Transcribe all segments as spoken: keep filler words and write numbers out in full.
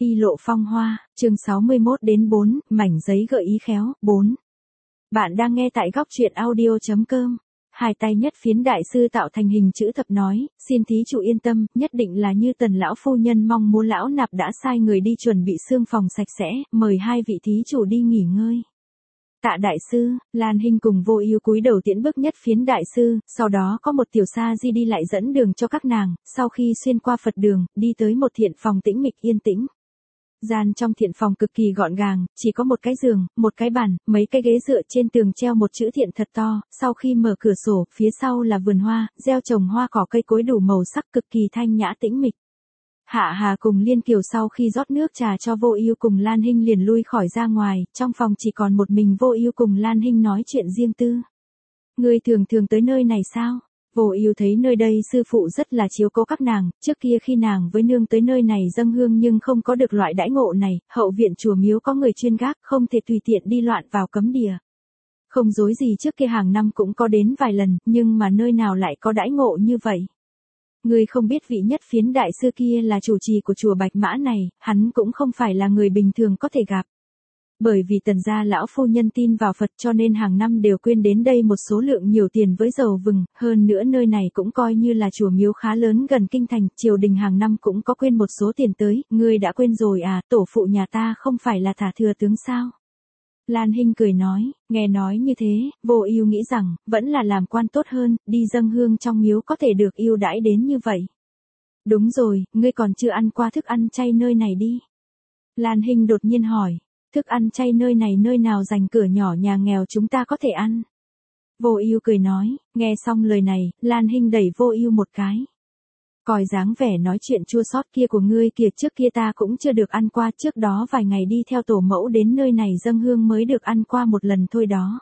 Y lộ phong hoa, chương sáu mươi mốt đến bốn, mảnh giấy gợi ý khéo, bốn. Bạn đang nghe tại góc truyện audio.com. Hai tay nhất phiến đại sư tạo thành hình chữ thập nói, xin thí chủ yên tâm, nhất định là như Tần lão phu nhân mong muốn. Lão nạp đã sai người đi chuẩn bị xương phòng sạch sẽ, mời hai vị thí chủ đi nghỉ ngơi. Tạ đại sư, Lan Hinh cùng Vô Ưu cúi đầu tiễn bước nhất phiến đại sư, sau đó có một tiểu sa di đi lại dẫn đường cho các nàng, sau khi xuyên qua Phật đường, đi tới một thiện phòng tĩnh mịch yên tĩnh. Gian trong thiện phòng cực kỳ gọn gàng, chỉ có một cái giường, một cái bàn, mấy cái ghế dựa, trên tường treo một chữ thiện thật to, sau khi mở cửa sổ, phía sau là vườn hoa, gieo trồng hoa cỏ cây cối đủ màu sắc, cực kỳ thanh nhã tĩnh mịch. Hạ Hà cùng Liên Kiều sau khi rót nước trà cho Vô Ưu cùng Lan Hinh liền lui khỏi ra ngoài, trong phòng chỉ còn một mình Vô Ưu cùng Lan Hinh nói chuyện riêng tư. Ngươi thường thường tới nơi này sao? Vô Ưu thấy nơi đây sư phụ rất là chiếu cố các nàng, trước kia khi nàng với nương tới nơi này dâng hương nhưng không có được loại đãi ngộ này, hậu viện chùa miếu có người chuyên gác, không thể tùy tiện đi loạn vào cấm địa. Không dối gì trước kia hàng năm cũng có đến vài lần, nhưng mà nơi nào lại có đãi ngộ như vậy? Ngươi không biết vị nhất phiến đại sư kia là chủ trì của chùa Bạch Mã này, hắn cũng không phải là người bình thường có thể gặp. Bởi vì Tần gia lão phu nhân tin vào Phật cho nên hàng năm đều quyên đến đây một số lượng nhiều tiền với dầu vừng, hơn nữa nơi này cũng coi như là chùa miếu khá lớn gần kinh thành, triều đình hàng năm cũng có quyên một số tiền tới, ngươi đã quên rồi à, tổ phụ nhà ta không phải là thả thừa tướng sao? Lan Hinh cười nói, nghe nói như thế, Vô Ưu nghĩ rằng, vẫn là làm quan tốt hơn, đi dâng hương trong miếu có thể được ưu đãi đến như vậy. Đúng rồi, ngươi còn chưa ăn qua thức ăn chay nơi này đi. Lan Hinh đột nhiên hỏi, thức ăn chay nơi này nơi nào dành cửa nhỏ nhà nghèo chúng ta có thể ăn? Vô Ưu cười nói, nghe xong lời này, Lan Hinh đẩy Vô Ưu một cái. Coi dáng vẻ nói chuyện chua xót kia của ngươi kìa, trước kia ta cũng chưa được ăn qua, trước đó vài ngày đi theo tổ mẫu đến nơi này dâng hương mới được ăn qua một lần thôi đó.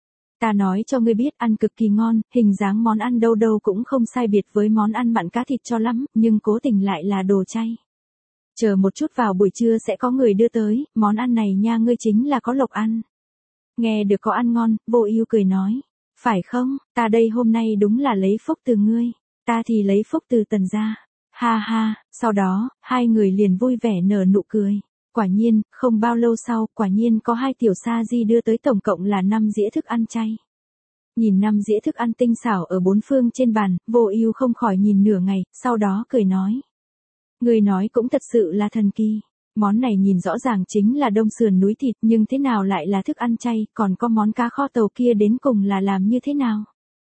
Ta nói cho ngươi biết ăn cực kỳ ngon, hình dáng món ăn đâu đâu cũng không sai biệt với món ăn mặn cá thịt cho lắm, nhưng cố tình lại là đồ chay. Chờ một chút vào buổi trưa sẽ có người đưa tới, món ăn này nha ngươi chính là có lộc ăn. Nghe được có ăn ngon, Vô Ưu cười nói, phải không, ta đây hôm nay đúng là lấy phúc từ ngươi. Ta thì lấy phúc từ Tần gia. Ha ha, sau đó, hai người liền vui vẻ nở nụ cười. Quả nhiên, không bao lâu sau, quả nhiên có hai tiểu sa di đưa tới tổng cộng là năm dĩa thức ăn chay. Nhìn năm dĩa thức ăn tinh xảo ở bốn phương trên bàn, Vô Ưu không khỏi nhìn nửa ngày, sau đó cười nói. Người nói cũng thật sự là thần kỳ. Món này nhìn rõ ràng chính là đông sườn núi thịt, nhưng thế nào lại là thức ăn chay, còn có món cá kho tàu kia đến cùng là làm như thế nào?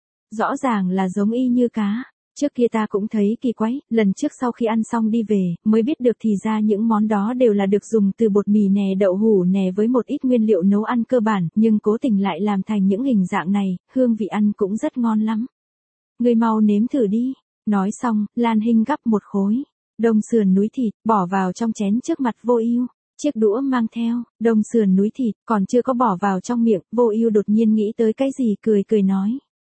Rõ ràng là giống y như cá. Trước kia ta cũng thấy kỳ quái, lần trước sau khi ăn xong đi về, mới biết được thì ra những món đó đều là được dùng từ bột mì nè, đậu hũ nè với một ít nguyên liệu nấu ăn cơ bản, nhưng cố tình lại làm thành những hình dạng này, hương vị ăn cũng rất ngon lắm. Ngươi mau nếm thử đi. Nói xong, Lan Hinh gắp một khối đông sườn núi thịt, bỏ vào trong chén trước mặt Vô Ưu. Chiếc đũa mang theo đông sườn núi thịt, còn chưa có bỏ vào trong miệng, Vô Ưu đột nhiên nghĩ tới cái gì, cười cười nói.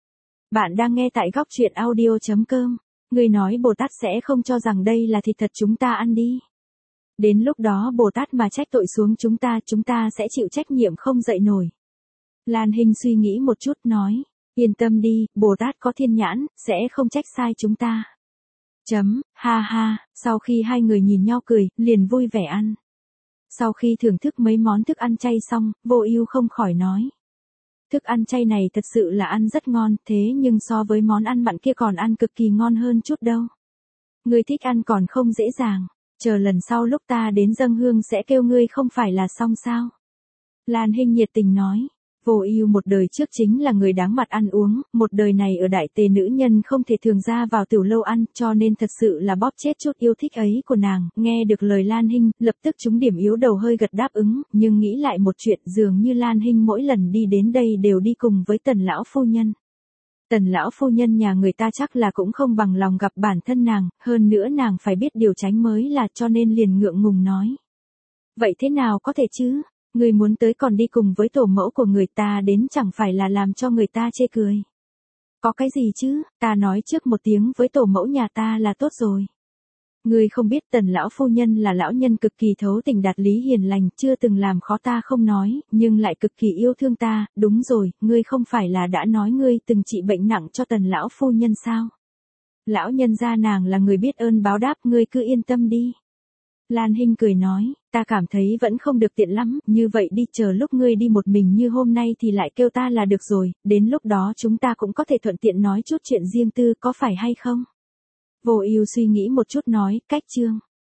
Bạn đang nghe tại góc truyện audio.com. Ngươi nói Bồ Tát sẽ không cho rằng đây là thịt thật chúng ta ăn đi. Đến lúc đó Bồ Tát mà trách tội xuống chúng ta, chúng ta sẽ chịu trách nhiệm không dậy nổi. Lan Hinh suy nghĩ một chút nói, yên tâm đi, Bồ Tát có thiên nhãn, sẽ không trách sai chúng ta. Chấm, ha ha, sau khi hai người nhìn nhau cười, liền vui vẻ ăn. Sau khi thưởng thức mấy món thức ăn chay xong, Vô Ưu không khỏi nói. Thức ăn chay này thật sự là ăn rất ngon, thế nhưng so với món ăn mặn kia còn ăn cực kỳ ngon hơn chút đâu. Ngươi thích ăn còn không dễ dàng, chờ lần sau lúc ta đến dâng hương sẽ kêu ngươi không phải là xong sao? Lan Hinh nhiệt tình nói, Vô Ưu một đời trước chính là người đáng mặt ăn uống, một đời này ở đại tề nữ nhân không thể thường ra vào tiểu lâu ăn, cho nên thật sự là bóp chết chút yêu thích ấy của nàng. Nghe được lời Lan Hinh, lập tức trúng điểm yếu đầu hơi gật đáp ứng, nhưng nghĩ lại một chuyện, dường như Lan Hinh mỗi lần đi đến đây đều đi cùng với Tần lão phu nhân. Tần lão phu nhân nhà người ta chắc là cũng không bằng lòng gặp bản thân nàng, hơn nữa nàng phải biết điều tránh mới là, cho nên liền ngượng ngùng nói. Vậy thế nào có thể chứ? Người muốn tới còn đi cùng với tổ mẫu của người ta đến chẳng phải là làm cho người ta chê cười. Có cái gì chứ, ta nói trước một tiếng với tổ mẫu nhà ta là tốt rồi. Ngươi không biết Tần lão phu nhân là lão nhân cực kỳ thấu tình đạt lý hiền lành, chưa từng làm khó ta không nói, nhưng lại cực kỳ yêu thương ta, đúng rồi, ngươi không phải là đã nói ngươi từng trị bệnh nặng cho Tần lão phu nhân sao? Lão nhân gia nàng là người biết ơn báo đáp, ngươi cứ yên tâm đi. Lan Hinh cười nói, ta cảm thấy vẫn không được tiện lắm, như vậy đi, chờ lúc ngươi đi một mình như hôm nay thì lại kêu ta là được rồi, đến lúc đó chúng ta cũng có thể thuận tiện nói chút chuyện riêng tư, có phải hay không? Vô Ưu suy nghĩ một chút nói, cách Trương